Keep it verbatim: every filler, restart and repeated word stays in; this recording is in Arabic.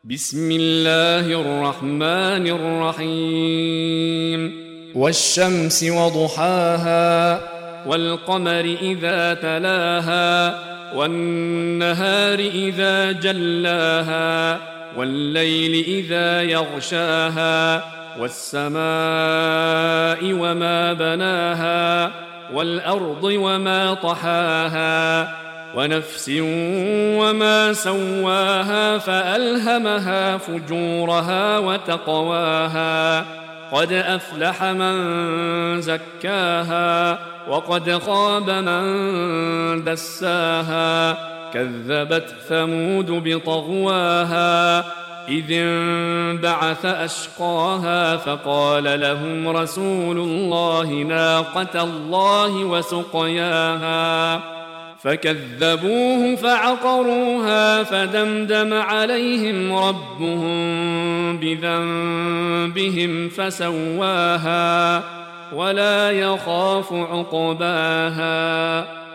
بسم الله الرحمن الرحيم والشمس وضحاها والقمر إذا تلاها والنهار إذا جلاها والليل إذا يغشاها والسماء وما بناها والأرض وما طحاها ونفس وما سواها فألهمها فجورها وتقواها قد أفلح من زكاها وقد خاب من دساها كذبت ثمود بطغواها إذ انبعث أشقاها فقال لهم رسول الله ناقة الله وسقياها فكذبوه فعقروها فدمدم عليهم ربهم بذنبهم فسواها ولا يخاف عقباها.